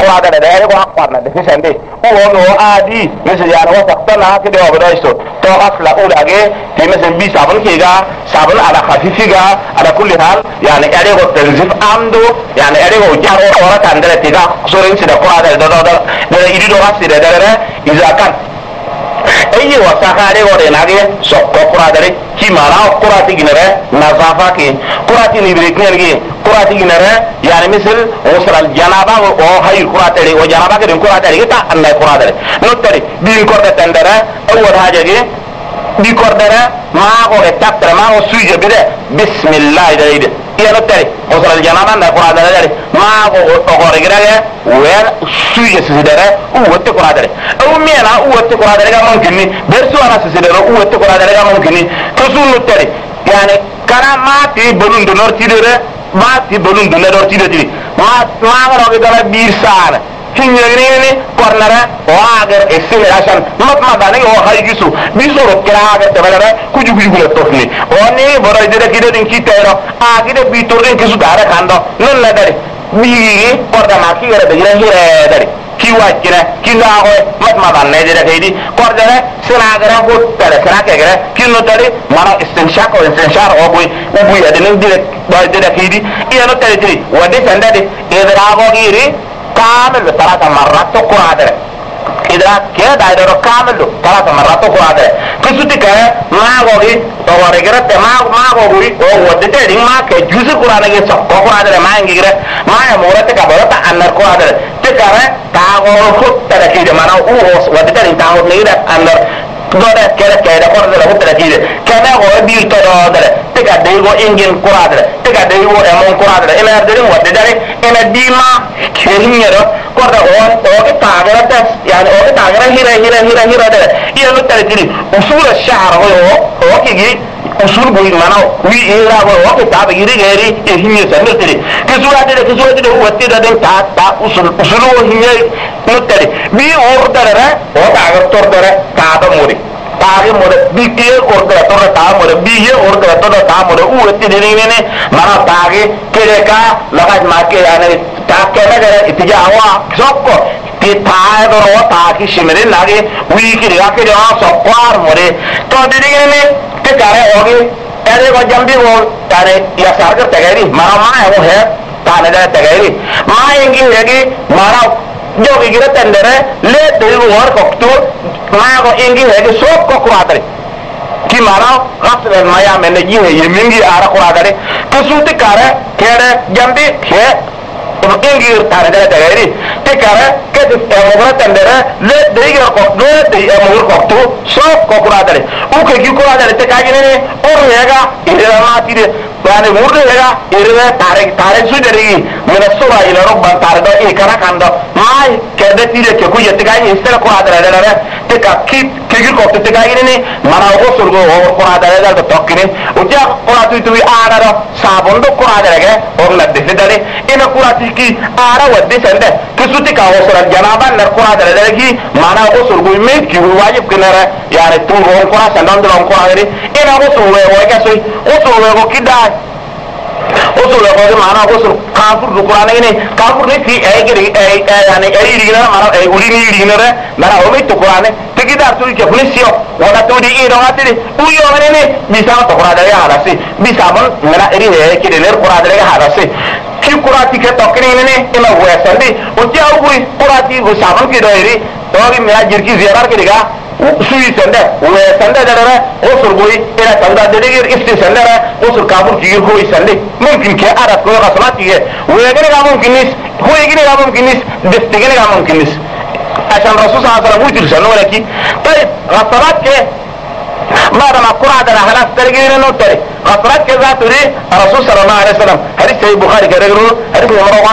قرادة ده يقول أقوارنا ده في سندي هو عادي مثل يعني وقتنا كده وبدايسو تو أصلا أولا جه في مثل بي صابون كيجا صابون على خفيفيجا على كل حال يعني أريغو تنزيف أمدو يعني أريغو جارو ورا كاندرة تيجا سورين سيدا قرادة ده يريدو غاسي ده إذا كان أي وساخة أريغو ريناجي سوكو قرادة كي مانا قراتي جنرة نظافة كي قراتي نبريكني لكي قراتي جنرة يعني مثل وصل الجنابة وهاي قراتي وجنابة كده قراتي لكي تا أنها قراتي نوتري بين قراتي تندرة أول حاجة كي بي قراتي ما هو تكتر ما هو سويجة بده بسم الله ده iya no tari osal janaba na qurada dare ma go ogore giraga wer suye sidere wotte qurada o miena wotte qurada ga mumkin bersu ana sidere wotte qurada ga mumkin to sunu tari yani kana mati bolun do nortidere mati bolun do nortidere ma go dara bir sana hinyagini kornara waagar esile asan matma dani o haygisu bisoro kiraga tebala kujugu la tofni oni boro ide kide din kitero agide bitorin kisu dara kando non la dari bigi korda ma ki gara dira hire dari ki wajira ki lago matma danne dira kidi korda sina gara hottare sina ke gara kinno dari mara istinshaq o istinshar o bui ubu ya din dire dira kidi iya no tari tri wadi sandade edrago giri كامل 3 مرات تقرأ إذا كده دايره كامل 3 مرات تقرأ كسوتك ما غوري توريغرت ما غوري او ودته دين ما كجوز قرآن نگه سب قرآن ما انگيره ما يمورت كبرت انر قرآن تكره كاغور خود تركيده ما او ودته دين تاو نيره انر dore kere korda la hutta tide kana go bir to dore tega de go ingen kuradre tega de go emon kuradre ina dere wadde dare ina dima kerinyero korda on o taagara tas yani o taagara hira dare iya no tare tiri usul ash-sha'r o kigi usul boy mana wi era go o taab yiri geri e hinye sanirtiri kisura de watti da den ta usul o hinye no tare bi ordare o taagar tordare taaba muri taagi mode biye ordre to ta mode biye ordre to ta mode u etti dirine mana taagi kereka lagaj make yani ta kera gara itijawa sokko ti taado ro taagi shimere lage wi kiriga ke ja sokwar mode to dirine te kare ogi ere go jambi go tare ya sargar tagari mana ma ho hai ta ne da tagari ma ingi hegi mana jogi gira tendere le devu war koktu mago ingi hege sok ko kuratare ki mara ghasle maya menne ji he yemingi ara kuratare to suti kare kere jambi he ingi tare da tagari te kare ke de amora tendere le devu ko do de amor koktu sok ko kuratare o ke ki kuratare te kagine ne or hega ira ma tire yani murde hega ira tare su deri mena sura ila robba tare do e kara kando mai kede tire ke ku yete gani istera kuratare dare te ka kit ke ko te gani ne mara o surgo o kuratare da tokkine uja kuratu tu ara ro sabondo kuratare ge or la de dare ina kurati ki ara wadde sende kisuti ka o sura janaba nar kuratare dare ki mara o surgo me ki wajib kinara yani tu ro kurata ndon ro kuratare ina o surgo o ga so o surgo kida usul ko mana usul kafir du qur'an ini kafir ni fi ay yani ay rigina mana ay uri ni rigina re mana o mit qur'an te kida tu ke pulisio wala to di iro atiri u yo ne bisa to qur'an ya halasi bisa mon mana eri he ke ne qur'an ya halasi ki qur'an ti ke to kini ne ina wo sandi o ti au qur'an ti go sabon ki do eri to gi me ajir ki ziyarar ke diga suyi sende we sende dare usul boy ila tawda dedigir ifti sende usul kabur jigir ko sende mumkin ke ara ko gaslati ye we gene ga mumkin nis ho gene ga mumkin nis destigene ga mumkin nis عشان الرسول صلى الله عليه وسلم وجر سنو لكي طيب غصرات كه بعد ما قرأ على خلاص ترجين النوتري غصرات كذا تري الرسول صلى الله عليه وسلم حديث سيد البخاري كرجلو حديث مرة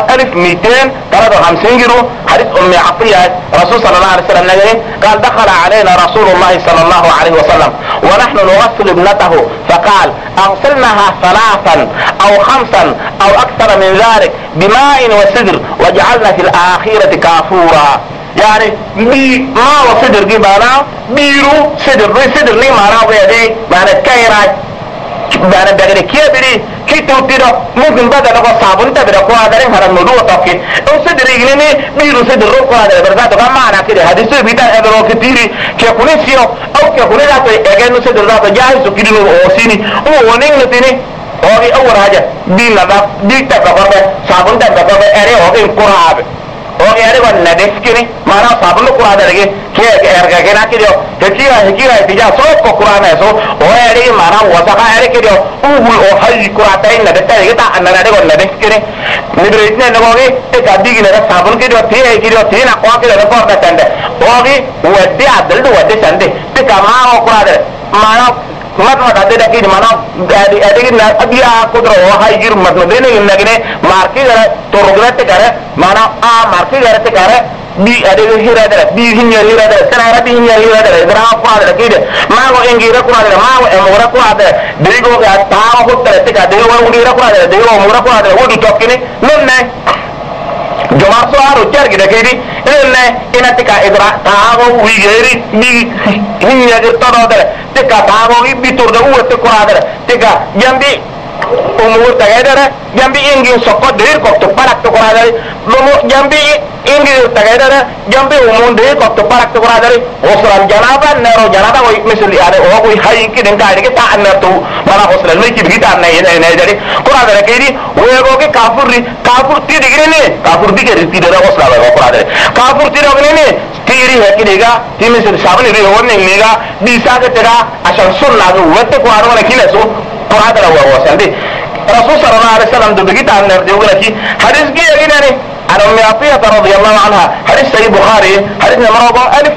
1253 جرو حديث أم عطية الرسول صلى الله عليه وسلم نجري قال دخل علينا رسول الله صلى الله عليه وسلم ونحن نغسل ابنته فقال أغسلناها 3 أو 5 أو أكثر من ذلك بماء وسدر وجعلنا في الآخرة كافورا يعني ما وصدر دي معنا بيرو صدر لي معنا ويدي معنا كيراج bana bagre kiyabiri kitutiro mungkin badala ko sabun ta bira ko adare haram nudu toke o se dirigine ne biru se dirro ko adare bersato kamana kide hadisu bita edro kitiri ke kunisio au ke kunira to egenu se dirra to jahisu kidino o sini o woning nutini ogi awar haja di nada di ta ko sabun ta ko ere ogi qurabe ogi ere wan nades kini mana sabun ko adare ke erga gena kidio hekira tija so ko qurana so o ere mana wasaka ere kidio o hayi qurata inna de tare ta anna de wan nades kini nibre itne nogi e gadi gina sabun kidio te na ko kidio ko ta tande ogi wadi adaldu wadi sande te kama o qurade mana matma dade da kini mana ade na abiya kudro o hayi gir matma de ne nagine marki gara torograte gara mana a marki gara te gara bi ade hira dara bi hinya hira dara sana bi hinya hira dara dara fa dara kide ma go engira ko dara ma go emora ko dara de go ga ta ho dara te ga de go ngira ko dara de go mora ko dara wodi tokkini non ne joma so aro jargi da kidi ne ina tika idra ta go wi geri bi hinya de to dara te ka ta go bi tur da u te ko dara te ga jambi umur tagaydara jambi ingin sokko der ko to parak to qora lomo jambi ingin tagaydara jambi umur der ko to parak to qora osran janaba nero janaba o misli ade o ko hay ki den gaade ke ta anatu mala osran me ki bita na ne jadi qora dare kidi o go ke kafur ti digre ne kafur di ke riti dara osra ba qora dare kafur ti rogne ne tiri है कि देगा तीन से सामने भी होने लेगा बीसा के तेरा अशर सुन लागू वक्त को आरोप रखी ले सो कुरान दरा हुआ संदे रसूल सल्लल्लाहु अलैहि वसल्लम जो बिकी तान ने जो रखी हदीस की यही ने अन उम्मे अतिया रदियल्लाहु अन्हा हदीस सही बुखारी हदीस number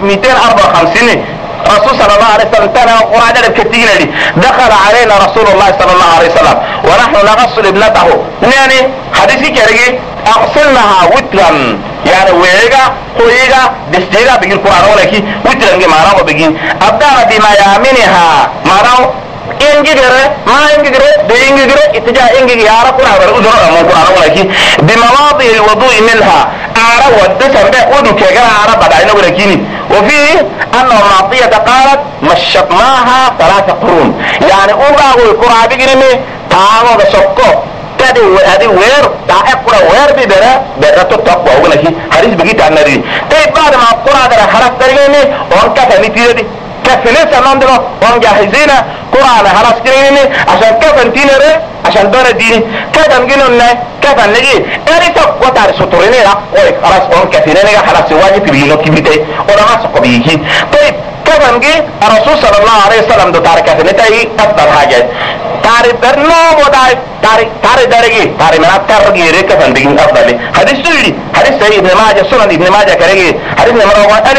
1254 رسول صلى الله عليه وسلم تنا قرآن الكتير لي دخل علينا رسول الله صلى الله عليه وسلم ونحن نغسل ابنته يعني حديثي كريجي أغسلناها وترا يعني ويجا دستيرا بيجي القرآن ولا كي وترا كي مارا وبيجي أبدا بما يامنها مارا إنجيره ما إنجيره بإنجيره إتجاه إنجي يا رب قرآن ولا قرآن ولا كي بمواضع الوضوء منها أعرى ودسم به ودو كجرا أعرى بدأنا ولا كيني وفيه أن الناطية قالت مشطناها 3 قرون يعني أوغا والقرآن بيجرمي تاغو بسوكو تادي هذه وير تاقرا وير بدرا تتقوى ولا كي حديث بيجي عن النبي طيب بعد ما القرآن ده حرف ترجمه وانك فنيتي دي كفلت نندرو وان جاهزين قرآن خلاص كريني عشان كفن تينره عشان دور الدين كفن جنون كفن نجي اريتو وتار سطريني لا خلاص وان كفينه خلاص واجب بيجي كبيته ولا ما سقبيكي طيب كفن جي الرسول صلى الله عليه وسلم دو تارك كفنتي افضل حاجه تاري درنو وداي تاري درجي تاري من ترجي كفن بيجي افضل حديث سيد ابن ماجه سنن ابن ماجه كريجي حديث نمبر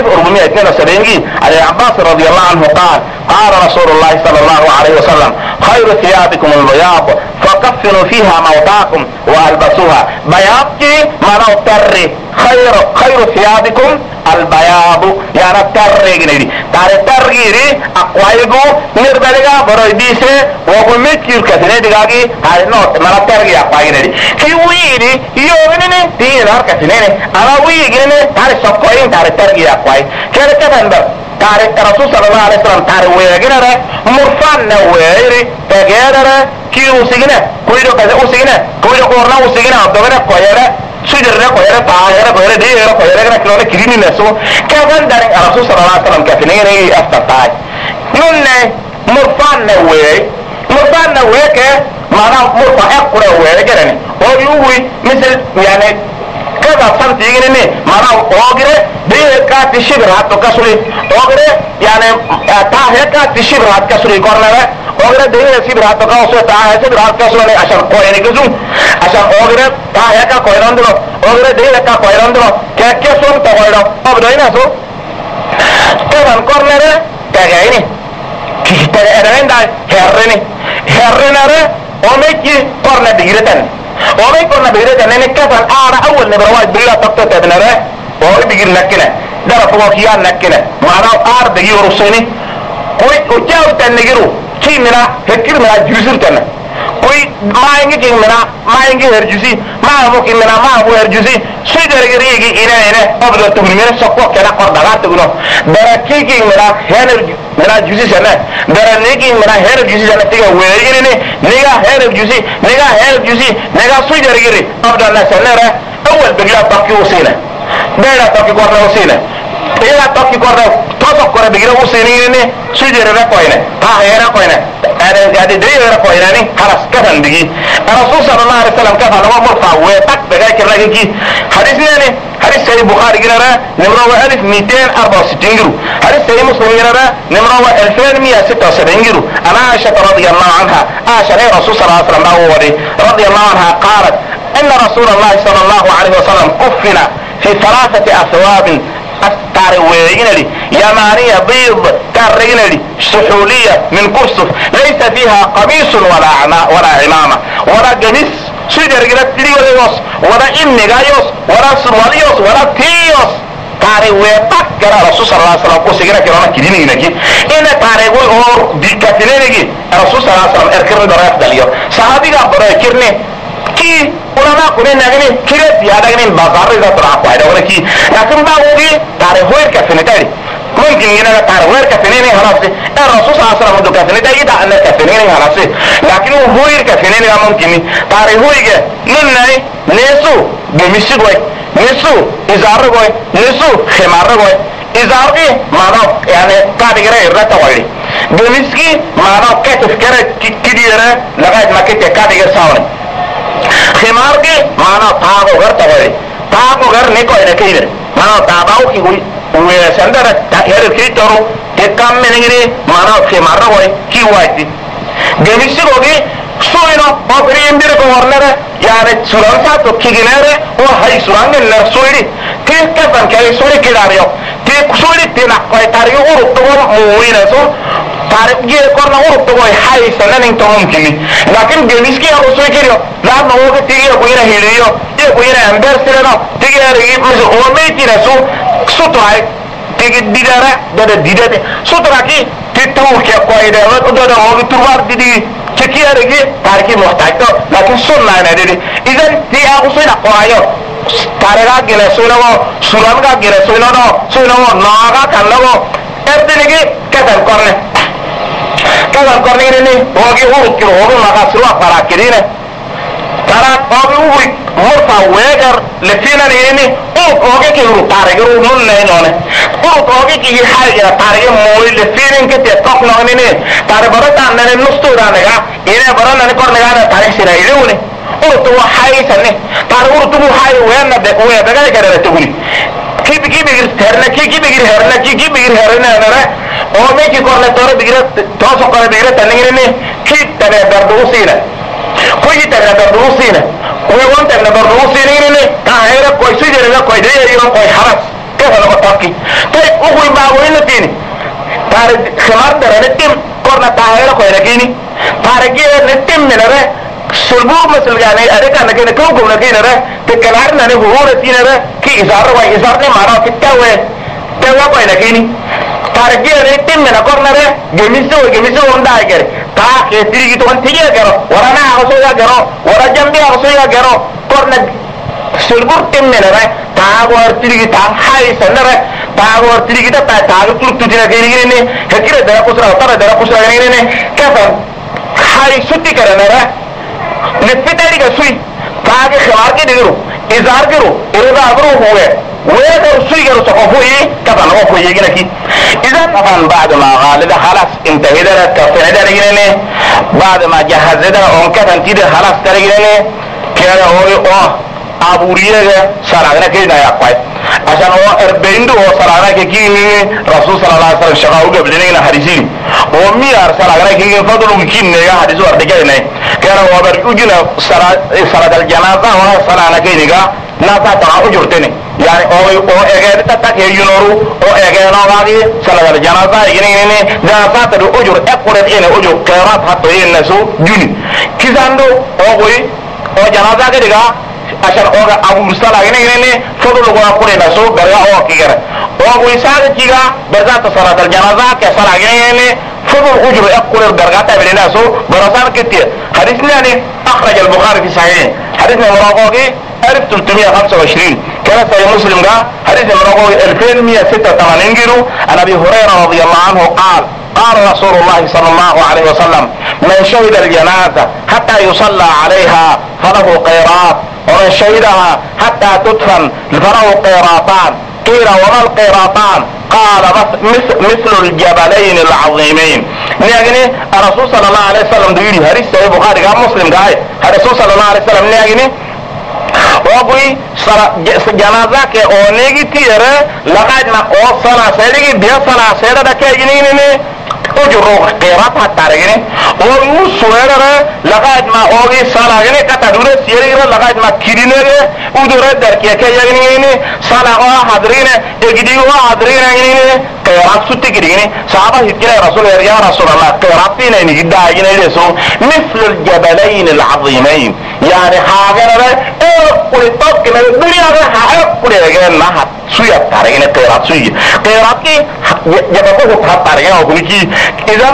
1472 عن عباس رضي الله عنه قال رسول الله صلى الله عليه وسلم خير ثيابكم البياض فكفنوا فيها موتاكم والبسوها بياض ما تري خير ثيابكم البياض يعني تري ترغيري اقوايغو نربلغا برويديسه وقمتير كثيره دغاغي هاي نوت ما ترغي اقوايغي كي ويري يوغني تي نار كثيره انا ويغني تار سوكوين تار ترغي اقواي كده بندر تاريخ الرسول صلى الله عليه وسلم تاريخ ويجينا مرفان ويري تجارة كيو سجنا كويرو كذا وسجنا كويرو كورنا وسجنا عبدنا كويرة سجرنا كويرة طاهرة كويرة دي كويرة كلنا كريمي نسوا كمان دارين الرسول صلى الله عليه وسلم كفينين أفتتاي نون مرفان وير كه معنا مرفان أقرأ ويجينا ويوي مثل يعني كذا سنتيجيني معنا أوجره بيكا تشبر هاتو كسوري أوجره يعني تاهيكا تشبر هات كسوري كورنا أوجره ده يشبر هاتو كاسو تاهيكا تشبر هات كسوري عشان كويني كزوم عشان أوجره تاهيكا كويراندلو أوجره ده يكا كويراندلو كسون تقولنا أبداينا سو كذا كورنا ده تاجيني تاجيني ده هرني أميكي كورنا بيجرتن وما يكون بيرد ان كفن اعرى اول نبروات بيلا تقطت ابنره وهو بيجي نكنه ده فوقيان نكنه معناه ار بيجي ورسيني كوي وجاو تنجرو كيمنا هكير من جوزر تن koy maangi king mena maangi herjusi ma mo king mena ma mo herjusi suidere rigi ina obdo to mena sokko kena kor daga to no dara king mena hener mena jusi sana dara nigi mena hener jusi sana tiga weri ne niga hener jusi niga suidere rigi obdo na sana awal bigla bakki usina bela tokki korda usina ila tokki korda toto korda bigla usina ne suidere ra koine ta hera koine ada jadi dia ra koine ni haras kafan digi rasul sallallahu alaihi wasallam kafan wa murfa wa tak bagai kira lagi hadisnya ni hadis sahih bukhari gilara numero 1264 giru hadis sahih muslim gilara numero 2176 giru ana aisha radhiyallahu anha aisha rasul sallallahu alaihi wasallam radhiyallahu anha qalat ان رسول الله صلى الله عليه وسلم كفن في 3 اثواب التاروين لي يمانية بيض تارين لي سحولية من كرسف ليس فيها قميص ولا عمامة ولا قميص سيدر قلت لي ولا إمي غايوس ولا سرواليوس ولا تيوس تاريوي تكر رسول صلى الله عليه وسلم قوسي كنا كنا كديني نكي إن تاريوي اور ديكاتيني نكي رسول صلى الله عليه وسلم اركرني برايف داليو صحابي قام براي كرني ki ulama kune nagini kire ziyada gini bazar da tura kwaida wala ki lakin ba wuri tare hoyer ka fene tare mungkin yana tare hoyer ka fene ne halase rasul sallallahu alaihi wasallam ka fene tare da Allah ka fene ne halase lakin hoyer ka fene ne mungkin tare hoyge nun nai nesu gemisi goy nesu izar goy nesu khimar goy izar ki mano yani ka digere irata wali gemiski mano ka tafkara kidira lagayat makete ka digere sawne khimar ke mana tago gar tawari tago gar ne ko ina kire mana tabau ki we sandara ta here ki toro ke kam me ngire mana khimar ro ki waiti gemisi gogi soino bokri indir ko warnere yani suran sa to ki ginere o hay suran ne soiri ke ka ban ke soiri ki dario ke soiri tina ko tario uru to mo ina so tarik ye korna uru to hay sananin to mumkini lakin gemiski ya soiri kirio la no ke tigi ko ina hiliyo ye ko ina amber sireno tigi ari mis o meti na so sutrai tigi didara da didate sutra ki titu ke ko ida o do da o turwar didi cheki arigi tarki muhtaj to lakin sunna na didi idan ti a usina qoayo tarega gele suno suran ga gele suno naga kallo erdinigi kadan korne ni hogi hurukiro hogi maga suwa para kirine tara hogi uwi murfa wegar lefina ni hogi ki huru tarege nun ne none hogi ki haja tarege moy lefina ke te tok no ni tare barata nane nustura nega ine barana ni korne ga tare sira ilune urtu hayisane tare urtu hayi be daga gara tuguni kibi gir terna kibi gir herna nara o me ki korne tore bigir to so korne bigir taningire ni ki tare dardu sina koyi tare dardu sina o won tare dardu sina ni ka hera koy sujere na koy de yo koy haras ke hono ko takki tay o koy ba wo ni tini tare khamar dare tim korna ta hera koy rakini tare ge ne tim ne re sulbu masal gane are kan ke ko ko ne re te kalar na ne ho re tine re ki izar ne mara kitta we te wa koy rakini tare ge ne tim ne korna re gemiso onda gere ta ke tiri to an tiye gero wara na ho so ya gero wara jambi ho so ya gero korna sulbu tim ne re ta go tiri ta hai sanare ta go tiri ta ta go tu tira gere ne hakire dara kusra ne kafa hai sutti karana re نفتالي كسوي تاكي خمار كي ديرو ازار كيرو ارزا اغرو هوه ويدر سوي كيرو سقفوه كبان وفوه يجينا كي اذا طبعا بعد ما غالد خلاص انتهي دارا كفين دارا جينا بعد ما جهز دارا اونكت انتي خلاص دارا جينا كيرا هوه aburiyega saragna ke na yakwai asan o erbendo o saragna ke ki rasul sallallahu alaihi wasallam shaga uga bidene na hadisi o mi ar saragna ke fadlu ki ne ya hadisu ar dege ne kera o bar ujina saradal janaza wa salana ke niga na ta ujurtene yani o ege ta ke yunoru o ege no wadi saradal janaza ine ne da ta do ujur ekure ene ujur kera hato ene so juni kizando o boy o janaza ke diga عشان اوغا ابو مرسلا غني فضل غوا كوري داسو برغا او كيغرا او ويساغ كيغا برزات صلاه الجنازه كصلاه غني فضل اجر اقول برغاتا بيناسو برسان كتير حديث يعني اخرج البخاري في صحيحه حديث مراغوغي 1325 كان صحيح مسلم ده حديث مراغوغي 2186 جيرو عن ابي هريره رضي الله عنه قال رسول الله صلى الله عليه وسلم من شهد الجنازة حتى يصلى عليها فله قيراط ومن شهدها حتى تدفن فله قيراطان قيل وما القيراطان قال مثل الجبلين العظيمين يعني الرسول صلى الله عليه وسلم ديري حديث صحيح البخاري قال مسلم قال الرسول صلى الله عليه وسلم يعني وقوي جنازة كي اونيگي تيرا لقد ما قوة صلاة سيدي بيا صلاة سيدة دا كي جنيني اجرو قيرات حتى رجني ومو سويرا لقد ما اوغي صلاة جني كتا دورة سيرا لقد ما كيريني ودورة دركي كي جنيني صلاة حضرين اجدي حضرين جنيني قيرات ستي كيريني صحابة هتكي رسول يا رسول الله قيرات فينا نجدا جنيني مثل الجبلين العظيمين يعني حاجة قولي طب كنا الدنيا حاجة قولي رجال نحت سوية تارجين قيرات سوية قيرات كي جبكوه تحت تارجين وقولي كي إذن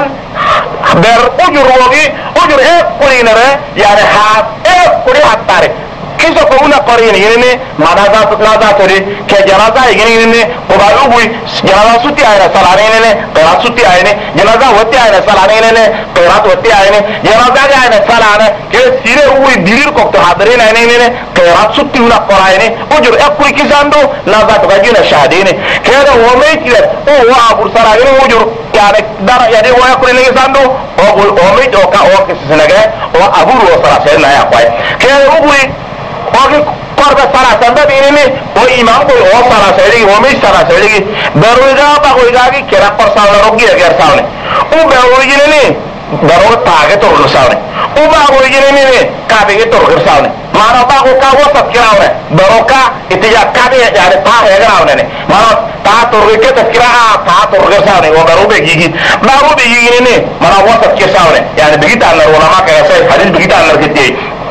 بر أجر وغي أجر قولي نرى يعني حاجة قولي حت تارج كيسو كونا قرين يعني ما نازات تري كجنازة يعني قبائل بوي جنازة سوتي آينا سلانين قيرات سوتي آينا جنازة وتي آينا سلانين قيرات وتي آينا جنازة آينا سلانة كسيره بوي دير كوكت حاضرين آينا قيرات سوتي ولا قرائن أجر أكوي كيساندو نازات غجينا شهدين كذا هو ميت هو أبو سراغين أجر يعني دار يعني هو أكوي كيساندو هو ميت أو كيسناجه هو أبو سراغين لا يقوي كذا هو اوكي قرب صلاة سنده بيني و امام کوئی اور صلاة سیدگی و میش صلاة سیدگی برویگا باقویگا کی کرا پر ساونے روگی اگر ساونے او باقویگی نہیں بروگ تاگے تو رگر ساونے او باقویگی نہیں کعبے کے تو رگر ساونے مانو باقو کا وہ سب کراونے بروگ کا اتجا کعبے یعنی تا ہے گراونے نے مانو تا تو رگر کے تذکرہ تا تو رگر ساونے وہ برو بگیگی باقو بگیگی نہیں مانو وہ سب کے ساونے یعنی بگیتا اندر علماء کا ایسا حدیث بگیتا اندر کہتی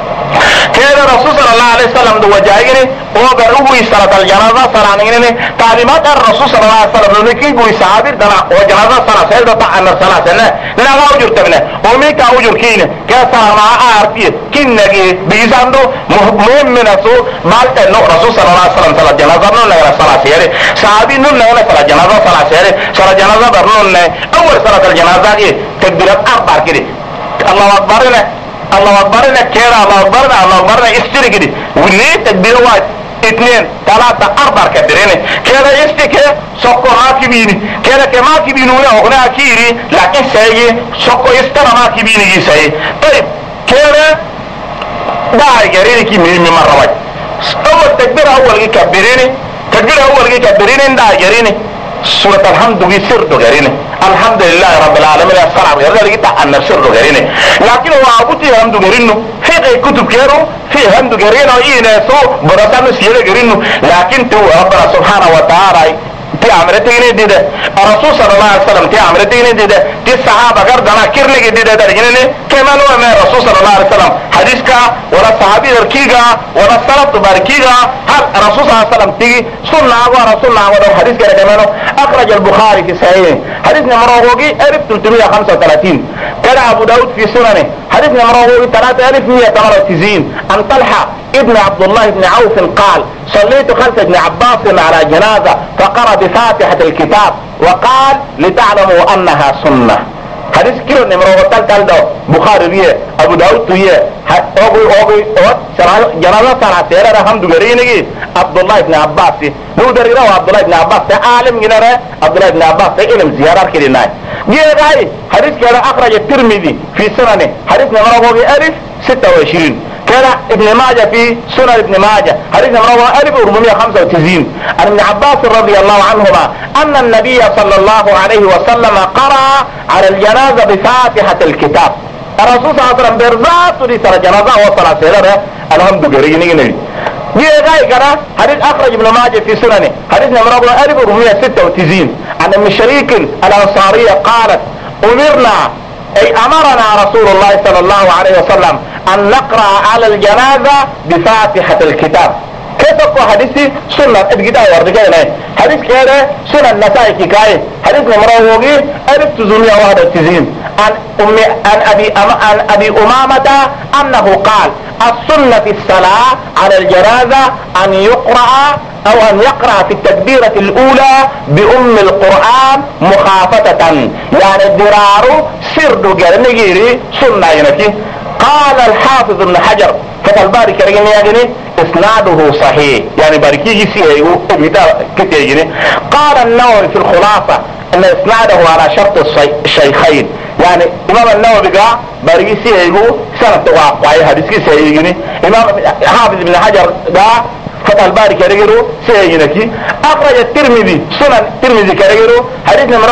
كان الرسول صلى الله عليه وسلم دو جايغني او غروي صلاه الجنازه سرانغني تعليمات الرسول صلى الله عليه وسلم لكي غوي صحابي دنا او جنازه صلاه سيد تا ان صلاه سنه لا اوجر تبنا او مي كا اوجر كين كسا ما ارتي كينغي بيزاندو مهم من اسو مالك نو الرسول صلى الله عليه وسلم صلاه الجنازه نو لا صلاه سير صحابي نو لا صلاه الجنازه صلاه سير صلاه الجنازه برنون اول صلاه الجنازه دي تكبيرات اربع كده الله اكبر الله اكبر كيرا الله اكبر استري كده وليه تكبير واحد اثنين ثلاثة أربعة كبيرين كذا يستكى سوكو هاكبيني كذا كما كبينه هنا كيري لكن سيء سوكو يستر ما كبيني سيء طيب كذا داعي جريني كي مين مرة واحد أول تكبير أول كبيرين داعي جريني سورة الحمد بسر دغرينه الحمد لله رب العالمين الصلاة غير ذلك أن سر دغرينه لكن هو أبوتي هم دغرينه في كتب كيرو في هم دغرينه إيه سو برسام سير دغرينه لكن تو ربنا سبحانه وتعالى تي عمرتين دي ده الرسول صلى الله عليه وسلم تي عمرتين دي ده تي الصحابة قردنا كيرني دي ده درجنه كما لو ما الرسول صلى الله عليه وسلم حديث كا ولا صحابي ركيغا ولا سلف تباركيغا هل الرسول صلى الله عليه وسلم تي سنة ورسول الله ولا حديث كده كمان أخرج البخاري في صحيح حديث نمبر 335 كان أبو داود في سننه حديث نمبر 3198 عن طلحة ابن عبد الله بن عوف قال صليت خلف ابن عباس على جنازة فقرأ بفاتحة الكتاب وقال لتعلموا أنها سنة حديث كيلو نمبر 3 بخاري بيه أبو داود بيه اوغي جنازة صلاة سيرا الحمد لله عبد الله بن عباس لو دري رو عبد الله بن عباس عالم جنرا عبد الله بن عباس علم زيارة كده جاي حديث كده أخرج الترمذي في سننه حديث نمبر 26 كان ابن ماجه في سنن ابن ماجه حديث نمبر 1495 عن ابن عباس رضي الله عنهما أن النبي صلى الله عليه وسلم قرأ على الجنازة بفاتحة الكتاب الرسول صلى الله عليه وسلم برزات ودي سر جنازة وصلاة سيرة الحمد لله جاي كده حديث أخرج ابن ماجه في سننه حديث نمبر 1496 عن ام شريك الأنصارية قالت أمرنا أي أمرنا رسول الله صلى الله عليه وسلم أن نقرأ على الجنازة بفاتحة الكتاب. كيف تقول حديثي سنة الكتاب وردقائنا حديث كده سنة النسائي كاية حديث نمروهوغي ألف تزومية واحدة تزين عن أبي أمامة أنه قال السنة في الصلاة على الجنازة أن يقرأ أو أن يقرأ في التكبيرة الأولى بأم القرآن مخافتة يعني الدرار سرد جرنجيري سنة ينكي. قال الحافظ ابن حجر فتح الباري كريم يعني اسناده صحيح يعني باركيه سيه كتير. قال النووي في الخلاصة ان اسناده على شرط الشيخين يعني امام النووي قال باركيه سيه سنة واقعي حديث سيه. امام حافظ ابن حجر قال فتح الباري كريم سيه. اخرج الترمذي سنن الترمذي كريم حديث نمبر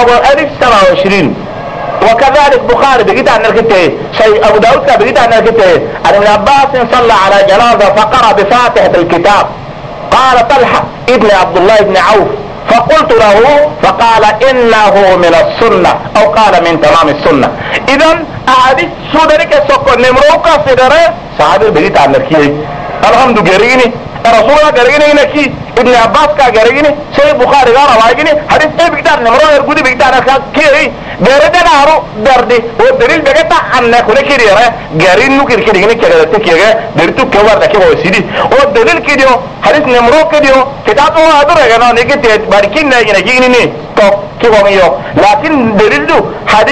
1027. وكذلك بخاري بقيت عن الكتاب شيء ابو داود بقيت عن الكتاب عن ابن عباس صلى على جنازه فقرأ بفاتحة الكتاب. قال طلحة ابن عبد الله بن عوف فقلت له فقال انه من السنة او قال من تمام السنة. اذا احاديث سودرك سوق نمروكا سدره صحابي بقيت عن الكتاب الحمد لله رسول الله قريني نكي ابن عباس كا قريني سيد بخاري قال روايقني حديث ايه بيقدر نمرو يرقودي بيقدر كيري بيردن عرو دردي والدليل بيقدر عنك ولكي ريرا قرين نكير كيري كيري كيري درتو كوار لكي وسيدي والدليل كيديو حديث نمرو كيديو كتابه هذا رجعنا نيجي باركين نيجي نيجي تو كيفاميو لكن دليل دو حديث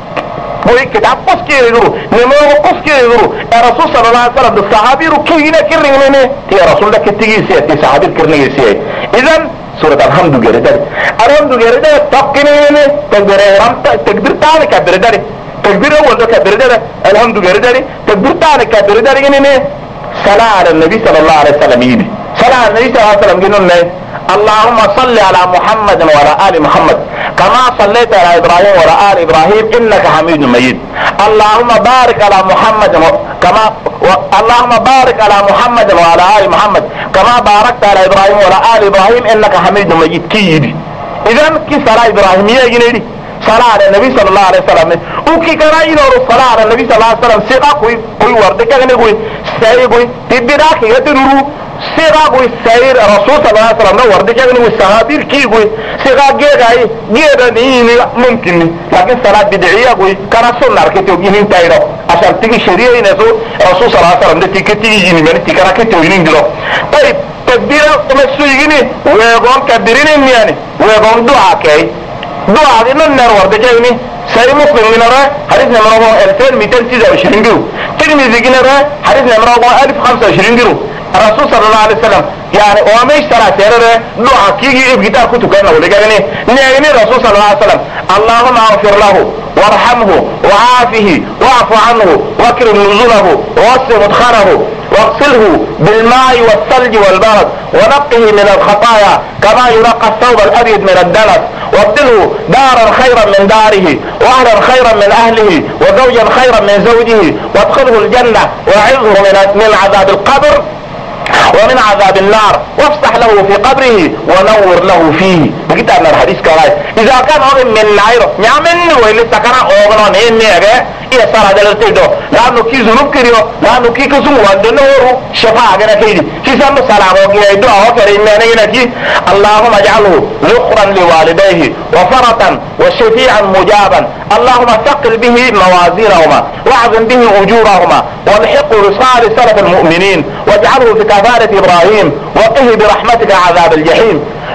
कोई किताब पुस्के गुरु नेमो पुस्के गुरु रसूल सल्लल्लाहु अलैहि वसल्लम सहाबी रुकी ना किरने ने ते रसूल दा कितगी से ते सहाबी करने से इधन सूरत अलहम्दुलिल्लाह तकने ने तकबीर ताने कबीर दरे तकबीर वल्द कबीर दरे अलहम्दुलिल्लाह तकबीर ताने कबीर दरे ने सला अला नबी सल्लल्लाहु अलैहि वसल्लम ये सला नबी सल्लल्लाहु अलैहि वसल्लम गिनने اللهم صل على محمد وعلى آل محمد كما صليت على إبراهيم وعلى آل إبراهيم إنك حميد مجيد. اللهم بارك على محمد اللهم بارك على محمد وعلى آل محمد كما باركت على إبراهيم وعلى آل إبراهيم إنك حميد مجيد. كيدي إذا كي صلاة إبراهيمية جنيدي صلاة على النبي صلى الله عليه وسلم وكي كان ينور صلاة على النبي صلى الله عليه وسلم سيقا كوي ورد كان يقول سيقا كوي تبدا كي يتنورو سيغا کوئی سیر رسول صلی اللہ علیہ وسلم نے ورد کیا کہ صحابیر کی کوئی سیغا گیرا نہیں ممکن نہیں لیکن صلاة بدعیہ کوئی کنا سننا رکھتے ہوگی نہیں تائرہ عشان تیگی شریعی نسو رسول صلی اللہ علیہ وسلم نے تیگی جینی میں تیگی رکھتے ہوگی نہیں دلو. طيب تکبیر مسوئی گینی ویگون کبیرین امیانی ویگون دعا کئی دعا دی ننر ورد کیا گینی صحیح مسلم گینا رہا حدیث نمرہ 2223 گیرو ترمذی گینا رہا حدیث نمرہ 1025 گیرو الرسول صلى الله عليه وسلم يعني ومش ترى سيره دعاء كيجي بيدار كنت كنا ولا جاني نيجي الرسول صلى الله عليه وسلم اللهم اغفر له وارحمه وعافه واعف عنه واكرم نزله ووسع مدخله واغسله بالماء والثلج والبرد ونقه من الخطايا كما ينقى الثوب الابيض من الدنس وابدله دارا خيرا من داره واهلا خيرا من اهله وزوجا خيرا من زوجه وادخله الجنه واعذه من عذاب القبر ومن عذاب النار وافتح له في قبره ونور له فيه. بقيت أن الحديث كراي إذا كان هذا من نايرو نعمل ويلي سكنا أوغنا نين نيجا إيه صار هذا التيدو لأنه كي زنوب كريو لأنه كي كسم وندنه شفاعة جنا كيدي كي سام سلام وكي يدعو كريم نيجا كي اللهم اجعله ذخرا لوالديه وفرطا وشفيعا مجابا اللهم ثقل به موازينهما واعظم به أجورهما والحقه بصالح سلف المؤمنين واجعله في كفارة إبراهيم وقه برحمتك عذاب الجحيم.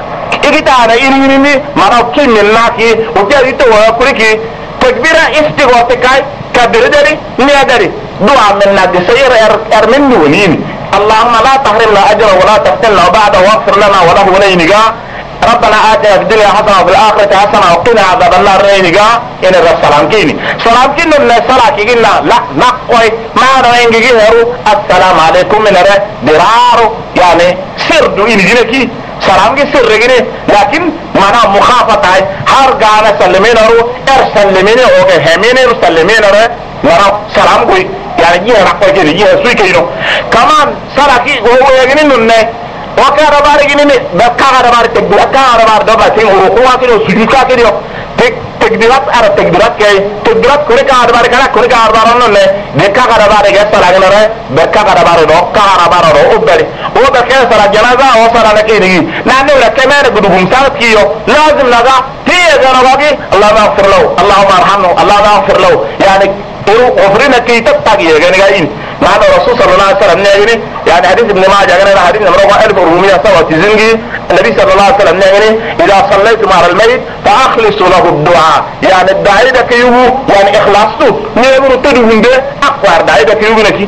إجت أنا إني ما نوكل من ناكي وجريت وأكلكي تكبير استغاثكاي كبير دري نادري دعاء من نادي سير أرمن ونين اللهم لا تحرمنا أجر ولا تفتنا بعد واغفر لنا وله ولينجا ربنا آتنا في الدنيا حسنة وفي الآخرة حسنة وقنا عذاب النار رينجا إن السلام كيني سلام كينو من الصلاة كينا لا نقوي ما رينجي هرو السلام عليكم من درارو يعني سر إن جنكي سلام كي سر رجني لكن مانا مخافة هاي هر غانا سلمين هرو سلمين اوكي همين سلمين هرو مانا سلام كوي يعني جيه نقوي كي جيه سوي كينو كمان سلام كي هو يجني نونه وكان ربار جنيه بس كان ربار تبدو كان ربار دبا تين هو كده سجوكا كده تقديرات على تقديرات كي تقديرات كوني كهرباء كنا كوني كهرباء رنونه بكا كهرباء رجع سلاجنا بكا كهرباء رو كهرباء رو أبدي هو بكا سلا جنازة أو سلا نكيري نحن ولا كمان بدهم سالت كيو لازم لذا هي جنابي اللهم اغفر له اللهم ارحمه اللهم اغفر له يعني غفرنا كي تتقي يعني قاين نحن الرسول صلى الله عليه وسلم نيجي يعني حديث ابن ماجه يعني حديث نمرة 1497 النبي صلى الله عليه وسلم نيجي اذا صليتم على الميت فاخلصوا له الدعاء يعني الداعي ده كيوبو يعني اخلاصه نيجي تدوين ده اقوار داعي ده كيوبو نكي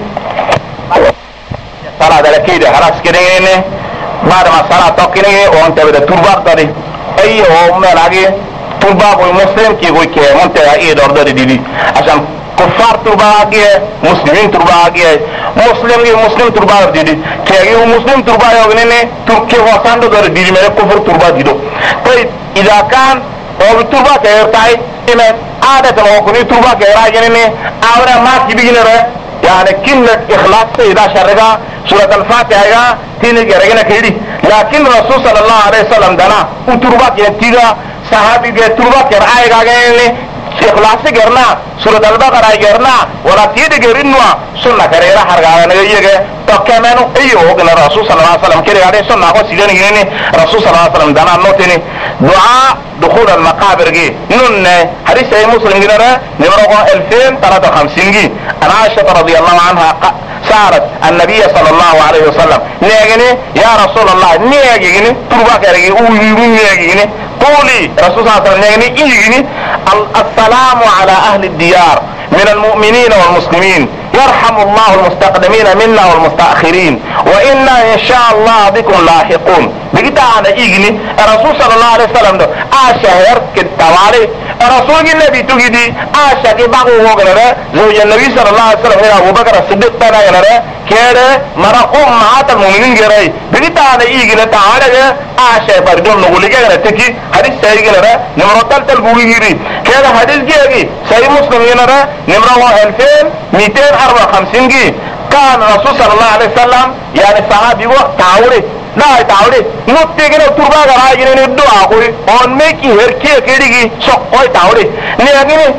صلاة ده كده خلاص كده بعد ما صلاة توقيني وانت بدأ تربار تاري اي هو ملاقي ترباب المسلم كي يقول كي منتهى ايه دور دي عشان كفار ترباقي مسلمين ترباقي مسلم ترباقي دي كي مسلم ترباقي وغنيني تركي واسان دور دي मेरे كفر ترباقي دو طيب اذا كان او ترباقي يرتاي اما عادة وقني ترباقي راجنيني اونا ما كبيرين يعني كلمة إخلاص إذا شرقا سورة الفاتحة تيني جرقنا كيدي لكن الرسول صلى الله عليه وسلم دانا وترباك ينتيغا صحابي ترباك يرعاي غاقيني إخلاص جرنا سورة البقرة جرنا ولا تيدي جرنوا سنة كريرا حرقا نغييغا تو كمانو ايو وقنا الرسول صلى الله عليه وسلم كده عليه سنة اخو سيداني جيني الرسول صلى الله عليه وسلم دانا نوتيني دعاء دخول المقابر جي نون حديث اي مسلم جنرا نمرو 2053 جي انا عائشة رضي الله عنها سارت النبي صلى الله عليه وسلم نيجيني يا رسول الله نيجيني ترباك يرجي نيجيني قولي رسول صلى الله عليه وسلم نيجيني السلام على اهل الديار من المؤمنين والمسلمين يرحم الله المستقدمين منا والمستأخرين وإنا إن شاء الله بكم لاحقون بقيت أنا إيجني الرسول صلى الله عليه وسلم ده أشهر كتوالي الرسول النبي تجدي أشهر بعض وغيره زوج النبي صلى الله عليه وسلم هنا أبو بكر الصديق تنا غيره كده مرا أمهات المؤمنين غيره بقيت أنا إيجني تعالى أشهر بردون نقول لك أنا تكي حديث سيد غيره نمرة ثالث بوجيري كده حديث جيجي سيد مسلم غيره نمرة 2254 جي كان الرسول صلى الله عليه وسلم يعني صحابي تعوري لا تعوري نوتيجنا تربا غراجين الدعاء قولي on make هركي كيريجي سقوي تعوري نيجي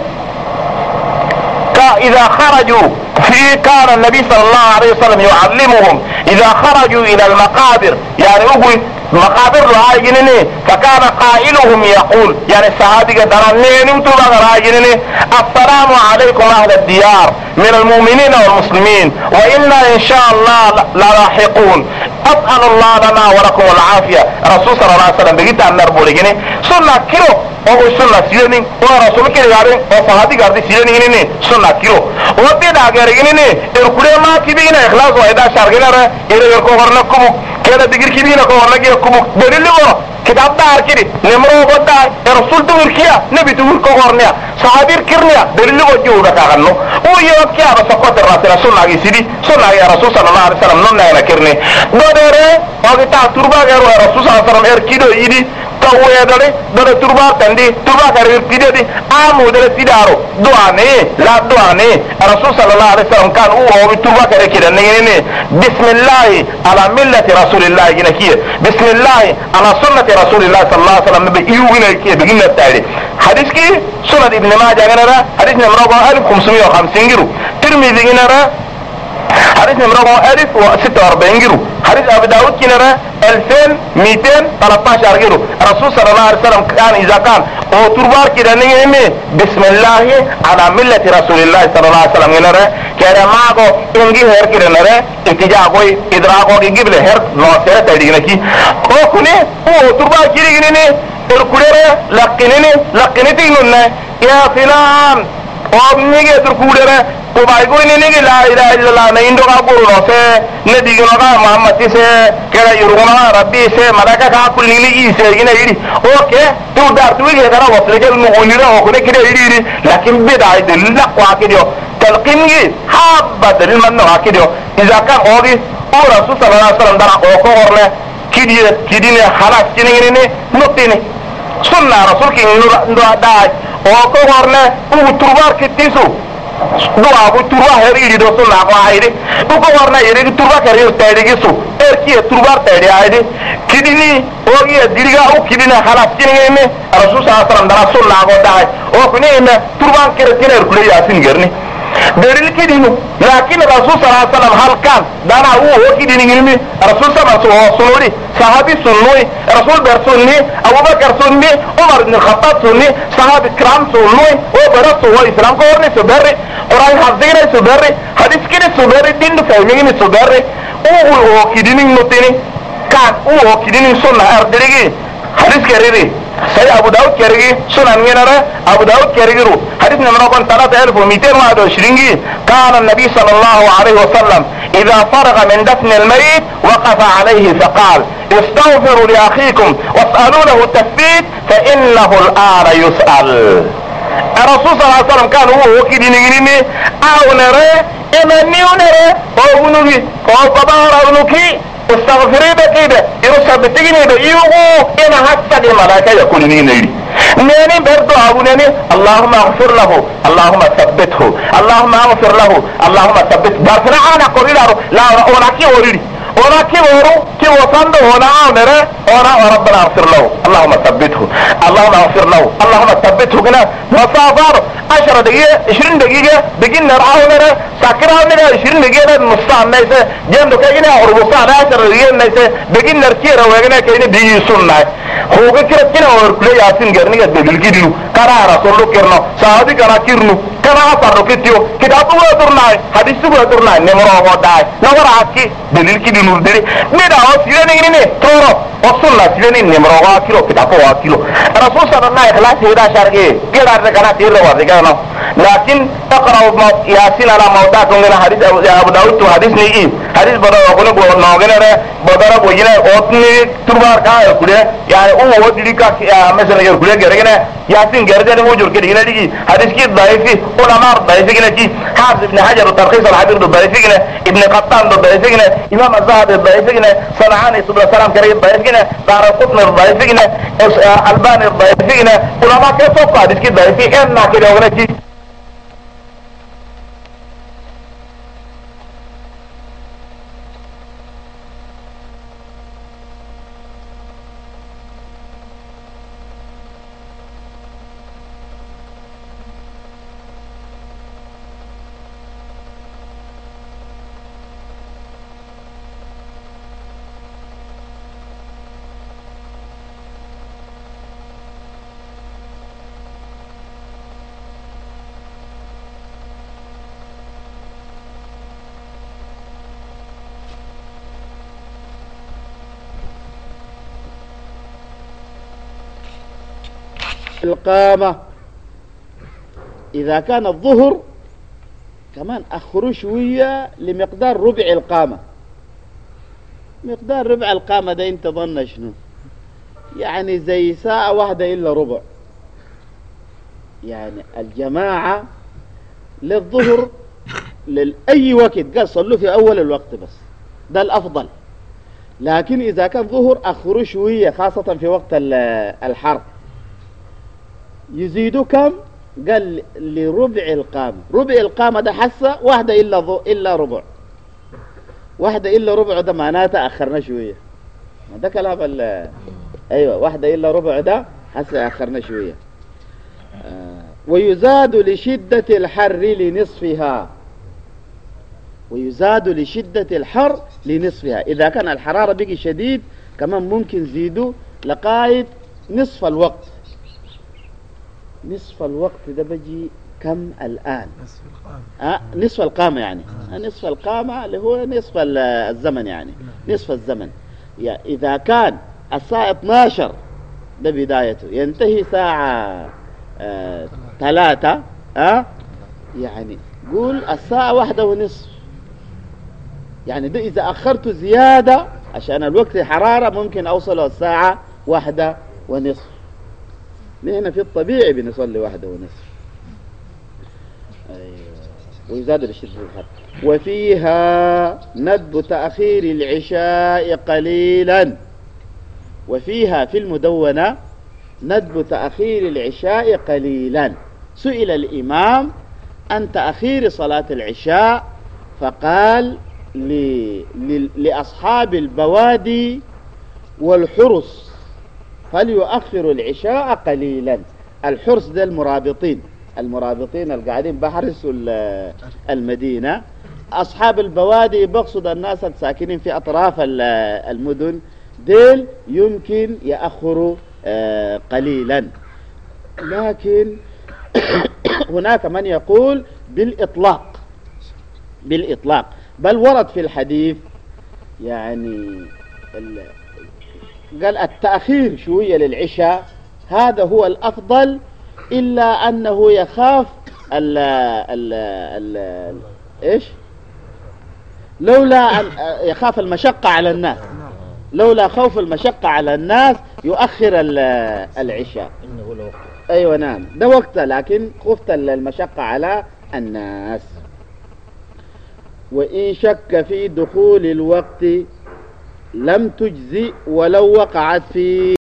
إذا خرجوا كان النبي صلى الله عليه وسلم يعلمهم إذا خرجوا إلى المقابر يعني أقول مقابر راجنني فكان قائلهم يقول يعني الصحابي درنين تبا راجنني السلام عليكم أهل الديار من المؤمنين والمسلمين وإنا إن شاء الله للاحقون أسأل الله لنا ولكم العافية رسول صلى الله عليه وسلم بقيت أن نربو لجني سنة كيلو أو سنة سيرني ورسول كيلو يارين وصحابي قردي سيرني سنة كيلو وبيدا غيرني الكل ما كبينا إخلاص وإذا شارجنا إلى يركوهرنا كمو كذا دقيق كبينا كوهرنا كمو دليل كتاب دار كده نمرو بدار الرسول تقول كيا نبي تقول كوهرنا صحابي كرنيا دليل وجهه كأنه ويوم كيا بس قط الرسول سنة يسيري سنة يا رسول صلى الله عليه وسلم نون ناينا كرني بدره وقتا تربا غير رسول صلى الله عليه وسلم إركيدو يدي كويه داري دار تربا تندي تربا غير كيدو دي آمو دار تدارو دواني لا دواني الرسول صلى الله عليه وسلم كان هو تربا غير كده نيني بسم الله على ملة رسول الله ينكيه بسم الله على سنة رسول الله صلى الله عليه وسلم بيجينا كيه بيجينا تاري حديث كي سنة ابن ماجه جنرا حديث نمرة 1550 جرو ترمذي جنرا حديث نمرة 1046 جرو حديث ابو داود جنرا 2213 جرو الرسول صلى الله عليه وسلم كان اذا كان او تربار كده نيمي بسم الله على ملة رسول الله صلى الله عليه وسلم جنرا كده ماغو انجي هير كده نرا اتجاه کوئی ادراكو کی قبل هير نو سره تدينا كي او كني او تربار كده ني تركوره لقنتي نن يا فلان omnige turkudere ko bay go ni nigi la ilaha illallah na indo ka buru no se ne digino ka muhammad se kera yuruma rabbi se malaka ka kulli ni se ina yiri okay tu dar tu ge dara wasle ke no onira o ko ne kire yiri lakin bidai de la kwa kidio talqin gi habba de man no akidio iza kan ogi o rasul sallallahu alaihi wasallam dara o ko orle kidine halas kini ni notini sunna rasul ki ndo dai o ko horne u turbar kittisu do abu turba heri do sunna ko ayde u ko horne yeri turba kare tayde gisu erki turbar tayde ayde kidini وهي ديرجا أو كدينا خلاص كنيمة الرسول صلى الله عليه وسلم درس الله قداه وكنيمة تربان كرتين الكل ياسين جرني دليل كدينه لكن الرسول صلى الله عليه وسلم هل كان دانا هو كدين علمي الرسول صلى الله عليه وسلم صحابي سنوي الرسول برسولني أبو بكر سني عمر بن الخطاب سني صحابي كرام سنوي وبرس هو إسلام كورني سبري قرآن حفظيني سبري حديث كني سبري دين فهميني سبري هو كدين نتيني كان هو كدين سنة أردريجي حديث كريري سيد أبو داود كريجي سنن ينرى أبو داود كريجرو حديث نمرة 3220 كان النبي صلى الله عليه وسلم إذا فرغ من دفن الميت وقف عليه فقال استغفروا لأخيكم واسألوا له التثبيت فإنه الآن يسأل. الرسول صلى الله عليه وسلم كان هو كدين ينمي أو نرى إمني ونرى أو نبي أو بابا أو نكي استغفري بكيدا يرسل بتجيني بيوغو إنا حتى الملائكة يقولني نيري نيني بردو أبو نيني اللهم اغفر له اللهم ثبته اللهم اغفر له اللهم ثبته بارتنا أنا قريلا لا ونكي وريري ونكي ورو كي وصند هنا ونرى وربنا اغفر له اللهم ثبته اللهم اغفر له اللهم ثبته كنا وصافر 10 دقيقة 20 دقيقة بقين نرعاه نرى ساكرها نرى 20 دقيقة نصان نيسا جيم دكاينا وربصان 10 دقيقة نيسا بقين نركيرا ويغنا كينا بيجي سنة هو كيرا كينا ورقلي ياسين غرنية بلقي دلو كنا رسول الله كيرنا صحابي كنا كيرنو كنا أصارو كتيو كتابو وطرناي حديثو وطرناي نمرو وداي نورا حكي بلقي دلو دلي ميدا وسيرين إني تورو وصلنا سيرين نمرو واكيلو كتابو واكيلو رسول صلى الله عليه وسلم هيدا شاركي كيرا ركنا تيرو وردكا لكن اقرأ ياسين على موتاكم من حديث أبو داود حديث نيجي حديث بدر وقولنا نوغنا بدر وجينا أوتني تربار كاير كله يعني هو ديريكا مثلا يقول كله كرينا ياسين كرجنا هو جور كرينا ديجي حديث كي ضعيفي علماء ضعيفي كنا كي حافظ ابن حجر الترخيص الحديث ضعيفي كنا ابن قطان ضعيفي كنا إمام الذهبي ضعيفي كنا صنعاني سبحان السلام كريم ضعيفي كنا دار القطن ضعيفي كنا الباني ضعيفي كنا علماء كيف توقع حديث كي ضعيفي إننا كده ولا كي القامة إذا كان الظهر كمان أخروا شوية لمقدار ربع القامة. مقدار ربع القامة ده انت ظن شنو؟ يعني زي ساعة واحدة إلا ربع. يعني الجماعة للظهر لأي وقت قال صلوا في أول الوقت بس ده الأفضل. لكن إذا كان ظهر أخروا شوية خاصة في وقت الحر يزيدوا كم؟ قال لربع القامة. ربع القامة ده حسة واحدة إلا ربع. واحدة إلا ربع ده معناته أخرنا شوية. ده كلام أيوة واحدة إلا ربع ده حسة أخرنا شوية. ويزاد لشدة الحر لنصفها. ويزاد لشدة الحر لنصفها. إذا كان الحرارة بقي شديد كمان ممكن زيدوا لقاية نصف الوقت. نصف الوقت ده بيجي كم الآن؟ نصف القامة. نصف القامة يعني. نصف القامة اللي هو نصف الزمن يعني. نصف الزمن. يعني إذا كان الساعة 12 ده بدايته ينتهي ساعة 3 يعني قول الساعة 1:30. يعني ده إذا أخرته زيادة عشان الوقت حرارة ممكن أوصل الساعة 1:30. نحن في الطبيعي بنصلي 1:30. أيوة. ويزاد لشدة الحر. وفيها ندب تأخير العشاء قليلا. وفيها في المدونة ندب تأخير العشاء قليلا. سئل الإمام عن تأخير صلاة العشاء فقال لأصحاب البوادي والحرس فليؤخر العشاء قليلا. الحرس ده المرابطين القاعدين بحرسوا المدينة. أصحاب البوادي بقصد الناس الساكنين في أطراف المدن ديل يمكن يأخروا قليلا. لكن هناك من يقول بالإطلاق، بل ورد في الحديث يعني قال التأخير شوية للعشاء هذا هو الأفضل، إلا أنه يخاف إيش؟ لولا أن يخاف المشقة على الناس، لولا خوف المشقة على الناس يؤخر العشاء. إنه لوقت. أيوة نعم ده وقته، لكن خفت المشقة على الناس. وإن شك في دخول الوقت لم تجزي ولو وقعت فيه